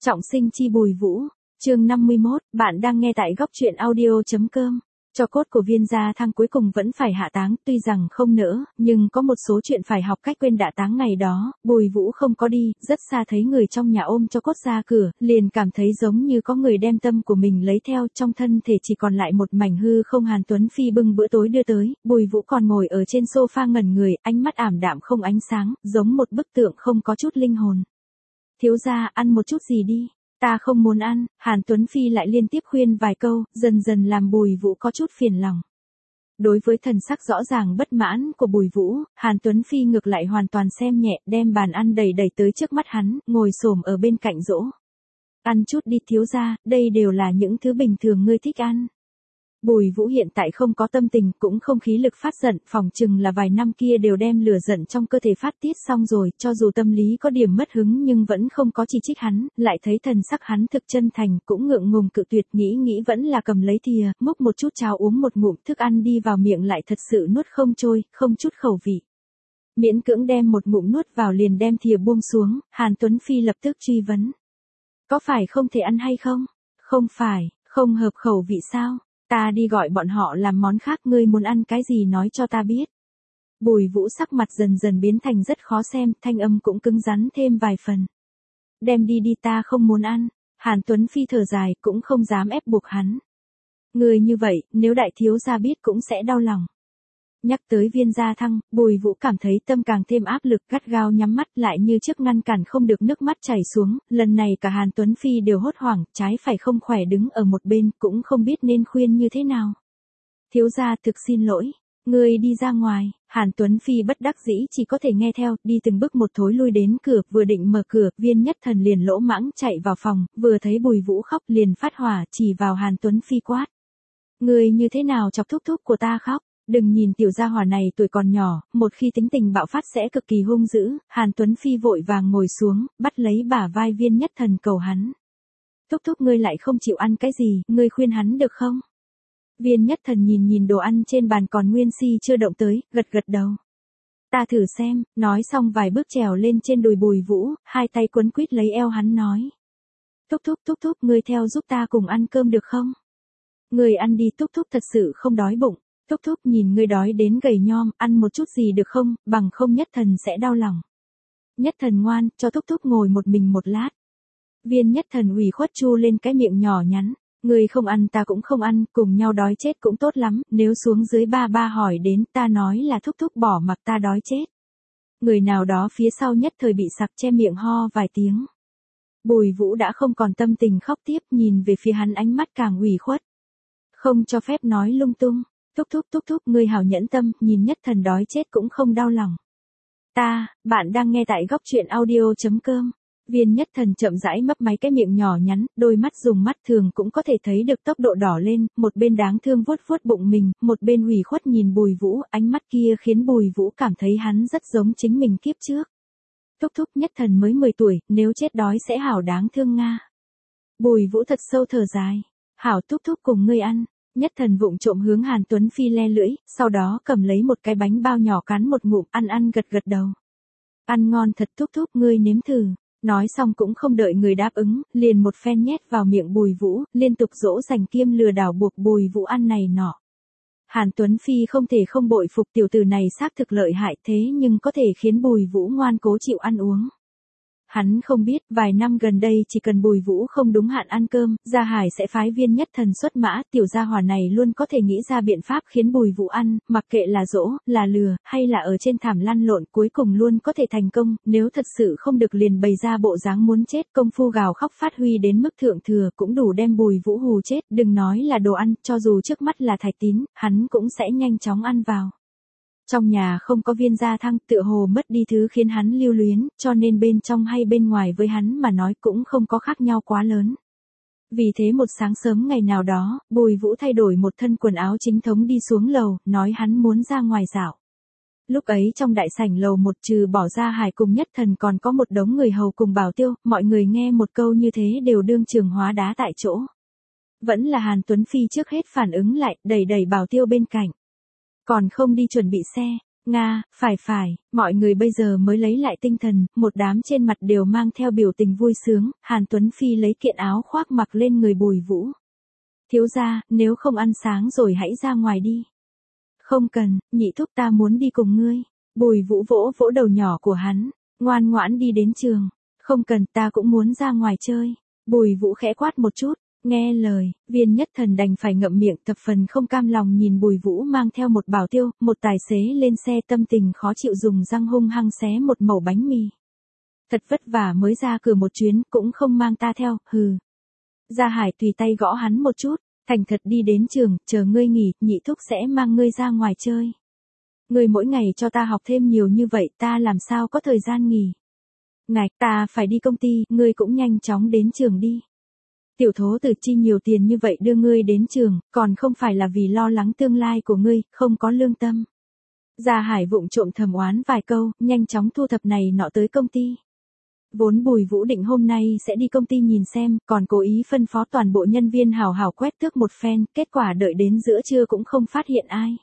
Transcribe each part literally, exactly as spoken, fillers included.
Trọng sinh chi Bùi Vũ, chương năm mươi mốt, bạn đang nghe tại góc truyện audio.com. Cho cốt của Viên Gia Thăng cuối cùng vẫn phải hạ táng, tuy rằng không nỡ, nhưng có một số chuyện phải học cách quên đã táng ngày đó. Bùi Vũ không có đi, rất xa thấy người trong nhà ôm cho cốt ra cửa, liền cảm thấy giống như có người đem tâm của mình lấy theo, trong thân thể chỉ còn lại một mảnh hư không. Hàn Tuấn Phi bưng bữa tối đưa tới, Bùi Vũ còn ngồi ở trên sofa ngẩn người, ánh mắt ảm đạm không ánh sáng, giống một bức tượng không có chút linh hồn. Thiếu gia, ăn một chút gì đi. Ta không muốn ăn. Hàn Tuấn Phi lại liên tiếp khuyên vài câu, dần dần làm Bùi Vũ có chút phiền lòng. Đối với thần sắc rõ ràng bất mãn của Bùi Vũ, Hàn Tuấn Phi ngược lại hoàn toàn xem nhẹ, đem bàn ăn đầy đầy tới trước mắt hắn, ngồi xổm ở bên cạnh dỗ. Ăn chút đi thiếu gia, đây đều là những thứ bình thường ngươi thích ăn. Bùi Vũ hiện tại không có tâm tình, cũng không khí lực phát giận, phỏng chừng là vài năm kia đều đem lửa giận trong cơ thể phát tiết xong rồi, cho dù tâm lý có điểm mất hứng nhưng vẫn không có chỉ trích hắn, lại thấy thần sắc hắn thực chân thành, cũng ngượng ngùng cự tuyệt, nghĩ nghĩ vẫn là cầm lấy thìa, múc một chút cháo uống một ngụm, thức ăn đi vào miệng lại thật sự nuốt không trôi, không chút khẩu vị. Miễn cưỡng đem một ngụm nuốt vào liền đem thìa buông xuống, Hàn Tuấn Phi lập tức truy vấn. Có phải không thể ăn hay không? Không phải, không hợp khẩu vị sao? Ta đi gọi bọn họ làm món khác, ngươi muốn ăn cái gì nói cho ta biết. Bùi Vũ sắc mặt dần dần biến thành rất khó xem, thanh âm cũng cứng rắn thêm vài phần. Đem đi đi, ta không muốn ăn. Hàn Tuấn Phi thở dài, cũng không dám ép buộc hắn. Người như vậy, nếu đại thiếu gia biết cũng sẽ đau lòng. Nhắc tới Viên Gia Thăng, Bùi Vũ cảm thấy tâm càng thêm áp lực, gắt gao nhắm mắt lại như trước ngăn cản không được nước mắt chảy xuống, lần này cả Hàn Tuấn Phi đều hốt hoảng, trái phải không khỏe đứng ở một bên, cũng không biết nên khuyên như thế nào. Thiếu gia thực xin lỗi, ngươi đi ra ngoài. Hàn Tuấn Phi bất đắc dĩ chỉ có thể nghe theo, đi từng bước một thối lui đến cửa, vừa định mở cửa, Viên Nhất Thần liền lỗ mãng chạy vào phòng, vừa thấy Bùi Vũ khóc liền phát hỏa, chỉ vào Hàn Tuấn Phi quát. Ngươi như thế nào chọc thúc thúc của ta khóc? Đừng nhìn tiểu gia hỏa này tuổi còn nhỏ, một khi tính tình bạo phát sẽ cực kỳ hung dữ. Hàn Tuấn Phi vội vàng ngồi xuống, bắt lấy bả vai Viên Nhất Thần cầu hắn. Thúc thúc ngươi lại không chịu ăn cái gì, ngươi khuyên hắn được không? Viên Nhất Thần nhìn nhìn đồ ăn trên bàn còn nguyên si chưa động tới, gật gật đầu. Ta thử xem, nói xong vài bước trèo lên trên đùi Bùi Vũ, hai tay quấn quýt lấy eo hắn nói. Thúc thúc thúc thúc ngươi theo giúp ta cùng ăn cơm được không? Ngươi ăn đi, thúc thúc thật sự không đói bụng. Thúc thúc nhìn ngươi đói đến gầy nhom, ăn một chút gì được không, bằng không Nhất Thần sẽ đau lòng. Nhất Thần ngoan, cho thúc thúc ngồi một mình một lát. Viên Nhất Thần ủy khuất chu lên cái miệng nhỏ nhắn. Ngươi không ăn ta cũng không ăn, cùng nhau đói chết cũng tốt lắm, nếu xuống dưới ba ba hỏi đến ta nói là thúc thúc bỏ mặc ta đói chết. Người nào đó phía sau nhất thời bị sặc che miệng ho vài tiếng. Bùi Vũ đã không còn tâm tình khóc tiếp, nhìn về phía hắn ánh mắt càng ủy khuất. Không cho phép nói lung tung. Thúc thúc thúc thúc ngươi hảo nhẫn tâm, nhìn Nhất Thần đói chết cũng không đau lòng. Ta, bạn đang nghe tại góc truyện audio.com. Viên Nhất Thần chậm rãi mấp máy cái miệng nhỏ nhắn, đôi mắt dùng mắt thường cũng có thể thấy được tốc độ đỏ lên, một bên đáng thương vuốt vuốt bụng mình, một bên ủy khuất nhìn Bùi Vũ, ánh mắt kia khiến Bùi Vũ cảm thấy hắn rất giống chính mình kiếp trước. Thúc thúc Nhất Thần mới mười tuổi, nếu chết đói sẽ hảo đáng thương nga. Bùi Vũ thật sâu thở dài. Hảo thúc thúc cùng ngươi ăn. Nhất Thần vụng trộm hướng Hàn Tuấn Phi le lưỡi, sau đó cầm lấy một cái bánh bao nhỏ cắn một ngụm, ăn ăn gật gật đầu. Ăn ngon thật thúc thúc ngươi nếm thử. Nói xong cũng không đợi người đáp ứng, liền một phen nhét vào miệng Bùi Vũ, liên tục dỗ dành kiêm lừa đảo buộc Bùi Vũ ăn này nọ. Hàn Tuấn Phi không thể không bội phục tiểu tử này xác thực lợi hại thế nhưng có thể khiến Bùi Vũ ngoan cố chịu ăn uống. Hắn không biết, vài năm gần đây chỉ cần Bùi Vũ không đúng hạn ăn cơm, Gia Hải sẽ phái Viên Nhất Thần xuất mã, tiểu gia hỏa này luôn có thể nghĩ ra biện pháp khiến Bùi Vũ ăn, mặc kệ là dỗ, là lừa, hay là ở trên thảm lăn lộn, cuối cùng luôn có thể thành công, nếu thật sự không được liền bày ra bộ dáng muốn chết, công phu gào khóc phát huy đến mức thượng thừa, cũng đủ đem Bùi Vũ hù chết, đừng nói là đồ ăn, cho dù trước mắt là Thạch Tín, hắn cũng sẽ nhanh chóng ăn vào. Trong nhà không có Viên Gia Thăng, tựa hồ mất đi thứ khiến hắn lưu luyến, cho nên bên trong hay bên ngoài với hắn mà nói cũng không có khác nhau quá lớn. Vì thế một sáng sớm ngày nào đó, Bùi Vũ thay đổi một thân quần áo chính thống đi xuống lầu, nói hắn muốn ra ngoài dạo. Lúc ấy trong đại sảnh lầu một trừ bỏ Gia Hải cùng Nhất Thần còn có một đống người hầu cùng bảo tiêu, mọi người nghe một câu như thế đều đương trường hóa đá tại chỗ. Vẫn là Hàn Tuấn Phi trước hết phản ứng lại, đẩy đẩy bảo tiêu bên cạnh. Còn không đi chuẩn bị xe, Nga, phải phải, mọi người bây giờ mới lấy lại tinh thần, một đám trên mặt đều mang theo biểu tình vui sướng, Hàn Tuấn Phi lấy kiện áo khoác mặc lên người Bùi Vũ. Thiếu gia, nếu không ăn sáng rồi hãy ra ngoài đi. Không cần, nhị thúc ta muốn đi cùng ngươi. Bùi Vũ vỗ vỗ đầu nhỏ của hắn, ngoan ngoãn đi đến trường. Không cần, ta cũng muốn ra ngoài chơi. Bùi Vũ khẽ quát một chút, nghe lời, Viên Nhất Thần đành phải ngậm miệng thập phần không cam lòng nhìn Bùi Vũ mang theo một bảo tiêu, một tài xế lên xe tâm tình khó chịu dùng răng hung hăng xé một mẩu bánh mì. Thật vất vả mới ra cửa một chuyến, cũng không mang ta theo, hừ. Gia Hải tùy tay gõ hắn một chút, thành thật đi đến trường, chờ ngươi nghỉ, nhị thúc sẽ mang ngươi ra ngoài chơi. Ngươi mỗi ngày cho ta học thêm nhiều như vậy, ta làm sao có thời gian nghỉ. Ngạch, ta phải đi công ty, ngươi cũng nhanh chóng đến trường đi. Tiểu thố tử chi nhiều tiền như vậy đưa ngươi đến trường, còn không phải là vì lo lắng tương lai của ngươi, không có lương tâm. Gia Hải vụng trộm thầm oán vài câu, nhanh chóng thu thập này nọ tới công ty. Vốn Bùi Vũ định hôm nay sẽ đi công ty nhìn xem, còn cố ý phân phó toàn bộ nhân viên hào hào quét tước một phen, kết quả đợi đến giữa trưa cũng không phát hiện ai.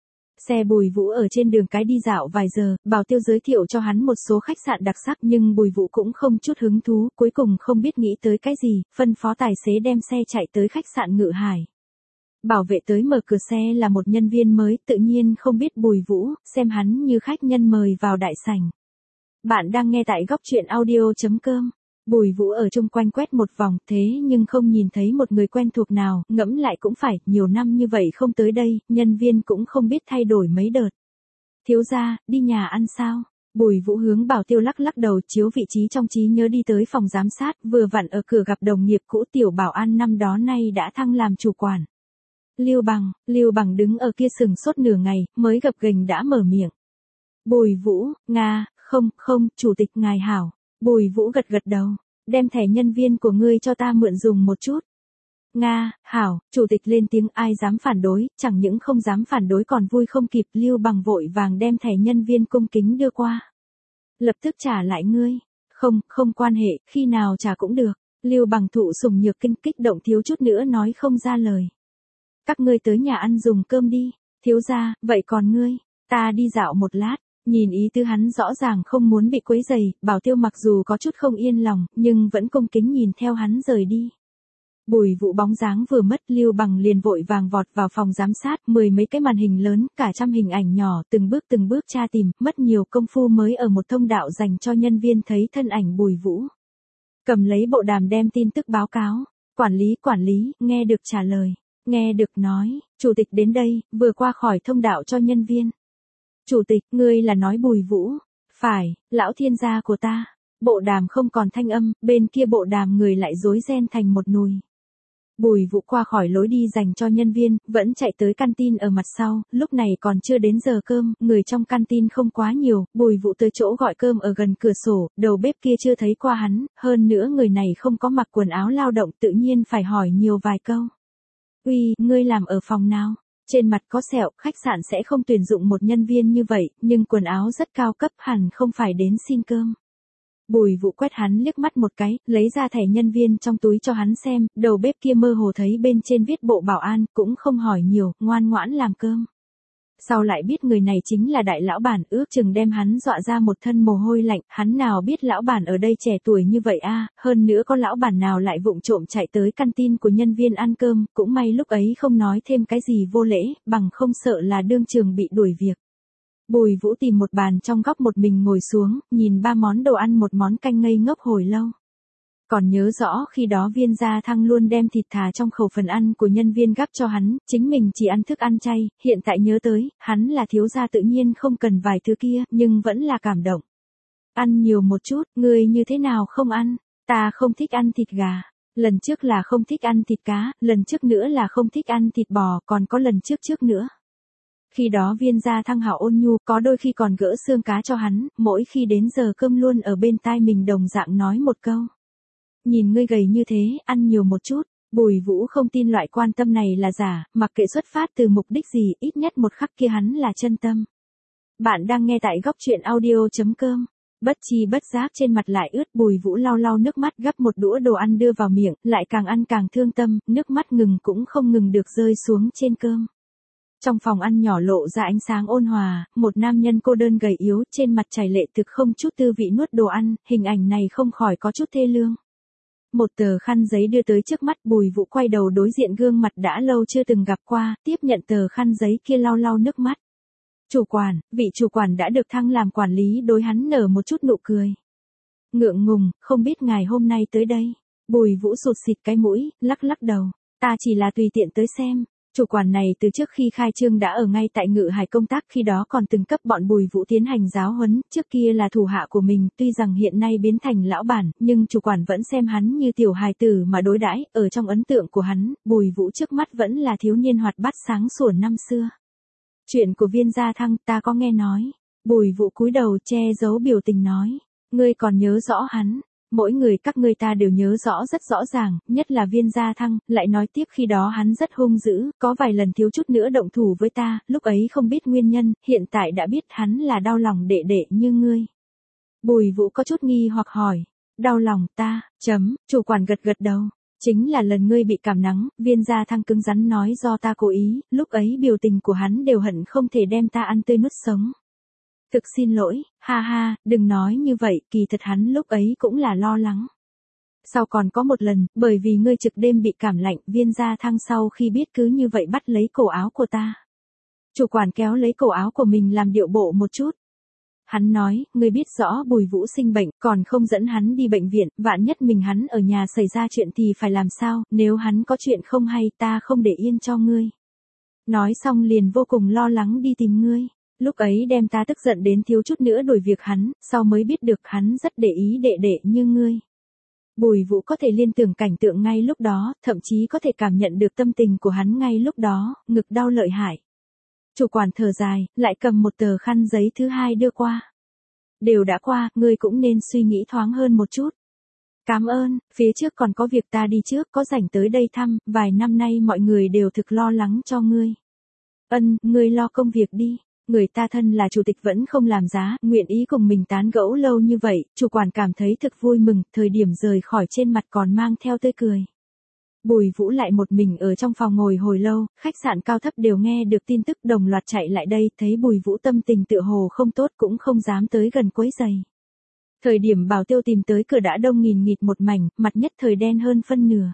Xe Bùi Vũ ở trên đường cái đi dạo vài giờ, bảo tiêu giới thiệu cho hắn một số khách sạn đặc sắc nhưng Bùi Vũ cũng không chút hứng thú, cuối cùng không biết nghĩ tới cái gì, phân phó tài xế đem xe chạy tới khách sạn Ngự Hải. Bảo vệ tới mở cửa xe là một nhân viên mới, tự nhiên không biết Bùi Vũ, xem hắn như khách nhân mời vào đại sảnh. Bạn đang nghe tại góc truyện audio chấm com. Bùi Vũ ở chung quanh quét một vòng, thế nhưng không nhìn thấy một người quen thuộc nào, ngẫm lại cũng phải, nhiều năm như vậy không tới đây, nhân viên cũng không biết thay đổi mấy đợt. Thiếu gia, đi nhà ăn sao? Bùi Vũ hướng bảo tiêu lắc lắc đầu chiếu vị trí trong trí nhớ đi tới phòng giám sát, vừa vặn ở cửa gặp đồng nghiệp cũ Tiểu Bảo An năm đó nay đã thăng làm chủ quản. Lưu Bằng, Lưu Bằng đứng ở kia sừng sốt nửa ngày, mới gập ghềnh đã mở miệng. Bùi Vũ, Nga, không, không, chủ tịch ngài hảo. Bùi Vũ gật gật đầu, đem thẻ nhân viên của ngươi cho ta mượn dùng một chút. Nga, hảo, chủ tịch lên tiếng ai dám phản đối, chẳng những không dám phản đối còn vui không kịp, Lưu Bằng vội vàng đem thẻ nhân viên cung kính đưa qua. Lập tức trả lại ngươi. Không, không quan hệ, khi nào trả cũng được. Lưu Bằng thụ sủng nhược kinh kích động thiếu chút nữa nói không ra lời. Các ngươi tới nhà ăn dùng cơm đi. Thiếu gia, vậy còn ngươi, ta đi dạo một lát. Nhìn ý tứ hắn rõ ràng không muốn bị quấy rầy, bảo tiêu mặc dù có chút không yên lòng, nhưng vẫn cung kính nhìn theo hắn rời đi. Bùi Vũ bóng dáng vừa mất, Lưu Bằng liền vội vàng vọt vào phòng giám sát, mười mấy cái màn hình lớn, cả trăm hình ảnh nhỏ, từng bước từng bước tra tìm, mất nhiều công phu mới ở một thông đạo dành cho nhân viên thấy thân ảnh Bùi Vũ. Cầm lấy bộ đàm đem tin tức báo cáo, quản lý quản lý, nghe được trả lời, nghe được nói, chủ tịch đến đây, vừa qua khỏi thông đạo cho nhân viên. Chủ tịch, ngươi là nói Bùi Vũ? Phải, lão thiên gia của ta. Bộ đàm không còn thanh âm, bên kia bộ đàm người lại rối ren thành một nùi. Bùi Vũ qua khỏi lối đi dành cho nhân viên, vẫn chạy tới canteen ở mặt sau, lúc này còn chưa đến giờ cơm, người trong canteen không quá nhiều, Bùi Vũ tới chỗ gọi cơm ở gần cửa sổ, đầu bếp kia chưa thấy qua hắn, hơn nữa người này không có mặc quần áo lao động tự nhiên phải hỏi nhiều vài câu. Uy, ngươi làm ở phòng nào? Trên mặt có sẹo, khách sạn sẽ không tuyển dụng một nhân viên như vậy, nhưng quần áo rất cao cấp hẳn không phải đến xin cơm. Bùi Vũ quét hắn liếc mắt một cái, lấy ra thẻ nhân viên trong túi cho hắn xem, đầu bếp kia mơ hồ thấy bên trên viết bộ bảo an, cũng không hỏi nhiều, ngoan ngoãn làm cơm. Sau lại biết người này chính là đại lão bản, ước chừng đem hắn dọa ra một thân mồ hôi lạnh, hắn nào biết lão bản ở đây trẻ tuổi như vậy a, hơn nữa có lão bản nào lại vụng trộm chạy tới canteen của nhân viên ăn cơm, cũng may lúc ấy không nói thêm cái gì vô lễ, bằng không sợ là đương trường bị đuổi việc. Bùi Vũ tìm một bàn trong góc một mình ngồi xuống, nhìn ba món đồ ăn một món canh ngây ngốc hồi lâu. Còn nhớ rõ khi đó Viên Gia Thăng luôn đem thịt thà trong khẩu phần ăn của nhân viên gắp cho hắn, chính mình chỉ ăn thức ăn chay, hiện tại nhớ tới, hắn là thiếu gia tự nhiên không cần vài thứ kia, nhưng vẫn là cảm động. Ăn nhiều một chút, ngươi như thế nào không ăn, ta không thích ăn thịt gà, lần trước là không thích ăn thịt cá, lần trước nữa là không thích ăn thịt bò, còn có lần trước trước nữa. Khi đó Viên Gia Thăng hảo ôn nhu, có đôi khi còn gỡ xương cá cho hắn, mỗi khi đến giờ cơm luôn ở bên tai mình đồng dạng nói một câu. Nhìn ngươi gầy như thế, ăn nhiều một chút. Bùi Vũ không tin loại quan tâm này là giả, mặc kệ xuất phát từ mục đích gì, ít nhất một khắc kia hắn là chân tâm. Bạn đang nghe tại góc truyện audio chấm com. Bất chi bất giác trên mặt lại ướt, Bùi Vũ lau lau nước mắt gắp một đũa đồ ăn đưa vào miệng, lại càng ăn càng thương tâm, nước mắt ngừng cũng không ngừng được rơi xuống trên cơm. Trong phòng ăn nhỏ lộ ra ánh sáng ôn hòa, một nam nhân cô đơn gầy yếu trên mặt trải lệ thực không chút tư vị nuốt đồ ăn, hình ảnh này không khỏi có chút thê lương. Một tờ khăn giấy đưa tới trước mắt, Bùi Vũ quay đầu đối diện gương mặt đã lâu chưa từng gặp qua, tiếp nhận tờ khăn giấy kia lau lau nước mắt. Chủ quản, vị chủ quản đã được thăng làm quản lý đối hắn nở một chút nụ cười. Ngượng ngùng, không biết ngài hôm nay tới đây. Bùi Vũ sụt xịt cái mũi, lắc lắc đầu. Ta chỉ là tùy tiện tới xem. Chủ quản này từ trước khi khai trương đã ở ngay tại Ngự Hải công tác, khi đó còn từng cấp bọn Bùi Vũ tiến hành giáo huấn, trước kia là thủ hạ của mình, tuy rằng hiện nay biến thành lão bản, nhưng chủ quản vẫn xem hắn như tiểu hài tử mà đối đãi, ở trong ấn tượng của hắn, Bùi Vũ trước mắt vẫn là thiếu niên hoạt bát sáng sủa năm xưa. Chuyện của Viên Gia Thăng ta có nghe nói. Bùi Vũ cúi đầu che giấu biểu tình nói. Ngươi còn nhớ rõ hắn. Mỗi người các ngươi ta đều nhớ rõ rất rõ ràng, nhất là Viên Gia Thăng, lại nói tiếp khi đó hắn rất hung dữ, có vài lần thiếu chút nữa động thủ với ta, lúc ấy không biết nguyên nhân, hiện tại đã biết hắn là đau lòng đệ đệ như ngươi. Bùi Vũ có chút nghi hoặc hỏi. Đau lòng ta, chấm, chủ quản gật gật đầu. Chính là lần ngươi bị cảm nắng, Viên Gia Thăng cứng rắn nói do ta cố ý, lúc ấy biểu tình của hắn đều hận không thể đem ta ăn tươi nuốt sống. Thực xin lỗi, ha ha, đừng nói như vậy, kỳ thật hắn lúc ấy cũng là lo lắng. Sau còn có một lần, bởi vì ngươi trực đêm bị cảm lạnh, Viên Gia Thăng sau khi biết cứ như vậy bắt lấy cổ áo của ta. Chủ quản kéo lấy cổ áo của mình làm điệu bộ một chút. Hắn nói, ngươi biết rõ Bùi Vũ sinh bệnh, còn không dẫn hắn đi bệnh viện, vạn nhất mình hắn ở nhà xảy ra chuyện thì phải làm sao, nếu hắn có chuyện không hay ta không để yên cho ngươi. Nói xong liền vô cùng lo lắng đi tìm ngươi. Lúc ấy đem ta tức giận đến thiếu chút nữa đuổi việc hắn, sau mới biết được hắn rất để ý đệ đệ như ngươi. Bùi Vũ có thể liên tưởng cảnh tượng ngay lúc đó, thậm chí có thể cảm nhận được tâm tình của hắn ngay lúc đó, ngực đau lợi hại. Chủ quản thở dài, lại cầm một tờ khăn giấy thứ hai đưa qua. Đều đã qua, ngươi cũng nên suy nghĩ thoáng hơn một chút. Cảm ơn, phía trước còn có việc ta đi trước, có rảnh tới đây thăm, vài năm nay mọi người đều thực lo lắng cho ngươi. Ân, ngươi lo công việc đi. Người ta thân là chủ tịch vẫn không làm giá, nguyện ý cùng mình tán gẫu lâu như vậy, chủ quản cảm thấy thực vui mừng, thời điểm rời khỏi trên mặt còn mang theo tươi cười. Bùi Vũ lại một mình ở trong phòng ngồi hồi lâu, khách sạn cao thấp đều nghe được tin tức đồng loạt chạy lại đây, thấy Bùi Vũ tâm tình tựa hồ không tốt cũng không dám tới gần quấy rầy. Thời điểm Bảo Tiêu tìm tới cửa đã đông nghìn nghịt một mảnh, mặt nhất thời đen hơn phân nửa.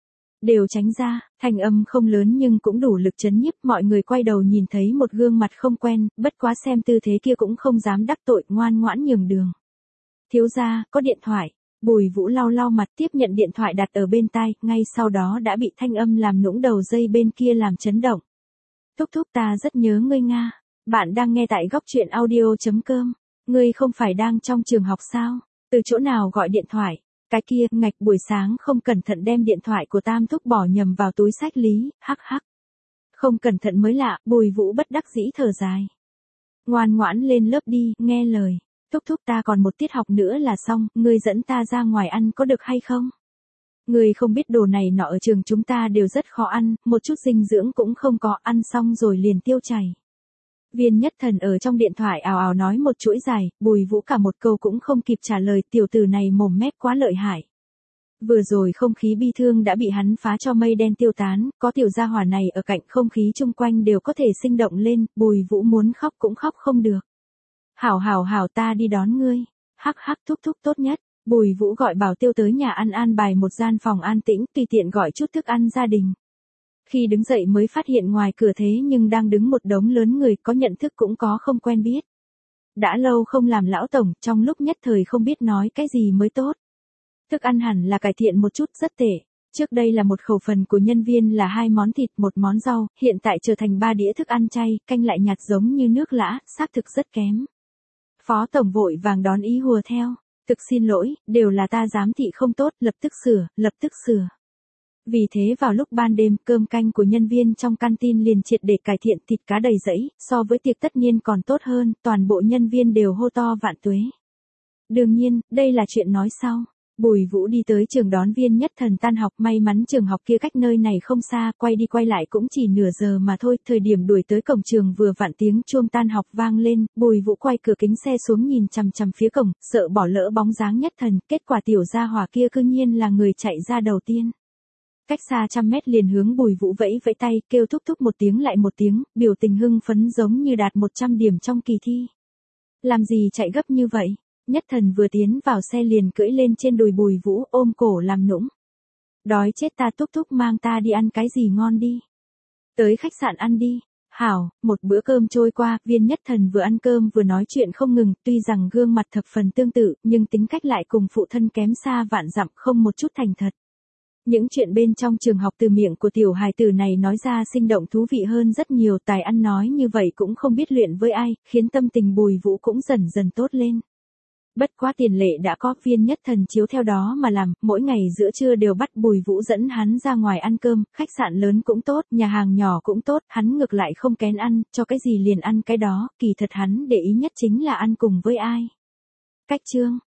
Đều tránh ra, thanh âm không lớn nhưng cũng đủ lực chấn nhiếp, mọi người quay đầu nhìn thấy một gương mặt không quen, bất quá xem tư thế kia cũng không dám đắc tội, ngoan ngoãn nhường đường. Thiếu gia, có điện thoại. Bùi Vũ lau lau mặt tiếp nhận điện thoại đặt ở bên tai, ngay sau đó đã bị thanh âm làm nũng đầu dây bên kia làm chấn động. Thúc thúc ta rất nhớ ngươi Nga. Bạn đang nghe tại góc truyện audio.com. Ngươi không phải đang trong trường học sao? Từ chỗ nào gọi điện thoại? Cái kia, ngạch buổi sáng không cẩn thận đem điện thoại của Tam thúc bỏ nhầm vào túi sách lý, hắc hắc. Không cẩn thận mới lạ, Bùi Vũ bất đắc dĩ thở dài. Ngoan ngoãn lên lớp đi, nghe lời. Thúc thúc ta còn một tiết học nữa là xong, ngươi dẫn ta ra ngoài ăn có được hay không? Ngươi không biết đồ này nọ ở trường chúng ta đều rất khó ăn, một chút dinh dưỡng cũng không có, ăn xong rồi liền tiêu chảy. Viên Nhất Thần ở trong điện thoại ào ào nói một chuỗi dài, Bùi Vũ cả một câu cũng không kịp trả lời, tiểu tử này mồm mép quá lợi hại. Vừa rồi không khí bi thương đã bị hắn phá cho mây đen tiêu tán, có tiểu gia hỏa này ở cạnh không khí chung quanh đều có thể sinh động lên, Bùi Vũ muốn khóc cũng khóc không được. Hảo hảo hảo ta đi đón ngươi, hắc hắc thúc thúc tốt nhất, Bùi Vũ gọi Bảo Tiêu tới nhà ăn an bài một gian phòng an tĩnh, tùy tiện gọi chút thức ăn gia đình. Khi đứng dậy mới phát hiện ngoài cửa thế nhưng đang đứng một đống lớn người, có nhận thức cũng có không quen biết. Đã lâu không làm lão tổng, trong lúc nhất thời không biết nói cái gì mới tốt. Thức ăn hẳn là cải thiện một chút, rất tệ. Trước đây là một khẩu phần của nhân viên là hai món thịt, một món rau, hiện tại trở thành ba đĩa thức ăn chay, canh lại nhạt giống như nước lã, xác thực rất kém. Phó tổng vội vàng đón ý hùa theo. Thực xin lỗi, đều là ta giám thị không tốt, lập tức sửa, lập tức sửa. Vì thế vào lúc ban đêm, cơm canh của nhân viên trong canteen liền triệt để cải thiện, thịt cá đầy rẫy, so với tiệc tất niên còn tốt hơn, toàn bộ nhân viên đều hô to vạn tuế. Đương nhiên, đây là chuyện nói sau. Bùi Vũ đi tới trường đón Viên Nhất Thần tan học, may mắn trường học kia cách nơi này không xa, quay đi quay lại cũng chỉ nửa giờ mà thôi, thời điểm đuổi tới cổng trường vừa vặn tiếng chuông tan học vang lên, Bùi Vũ quay cửa kính xe xuống nhìn chằm chằm phía cổng, sợ bỏ lỡ bóng dáng Nhất Thần, kết quả tiểu gia hỏa kia cư nhiên là người chạy ra đầu tiên. Cách xa trăm mét liền hướng Bùi Vũ vẫy vẫy tay, kêu thúc thúc một tiếng lại một tiếng, biểu tình hưng phấn giống như đạt một trăm điểm trong kỳ thi. Làm gì chạy gấp như vậy? Nhất Thần vừa tiến vào xe liền cưỡi lên trên đùi Bùi Vũ, ôm cổ làm nũng. Đói chết ta, thúc thúc mang ta đi ăn cái gì ngon đi. Tới khách sạn ăn đi. Hảo, một bữa cơm trôi qua, Viên Nhất Thần vừa ăn cơm vừa nói chuyện không ngừng, tuy rằng gương mặt thập phần tương tự, nhưng tính cách lại cùng phụ thân kém xa vạn dặm, không một chút thành thật. Những chuyện bên trong trường học từ miệng của tiểu hài tử này nói ra sinh động thú vị hơn rất nhiều, tài ăn nói như vậy cũng không biết luyện với ai, khiến tâm tình Bùi Vũ cũng dần dần tốt lên. Bất quá tiền lệ đã có, Viên Nhất Thần chiếu theo đó mà làm, mỗi ngày giữa trưa đều bắt Bùi Vũ dẫn hắn ra ngoài ăn cơm, khách sạn lớn cũng tốt, nhà hàng nhỏ cũng tốt, hắn ngược lại không kén ăn, cho cái gì liền ăn cái đó, kỳ thật hắn để ý nhất chính là ăn cùng với ai. Cách chương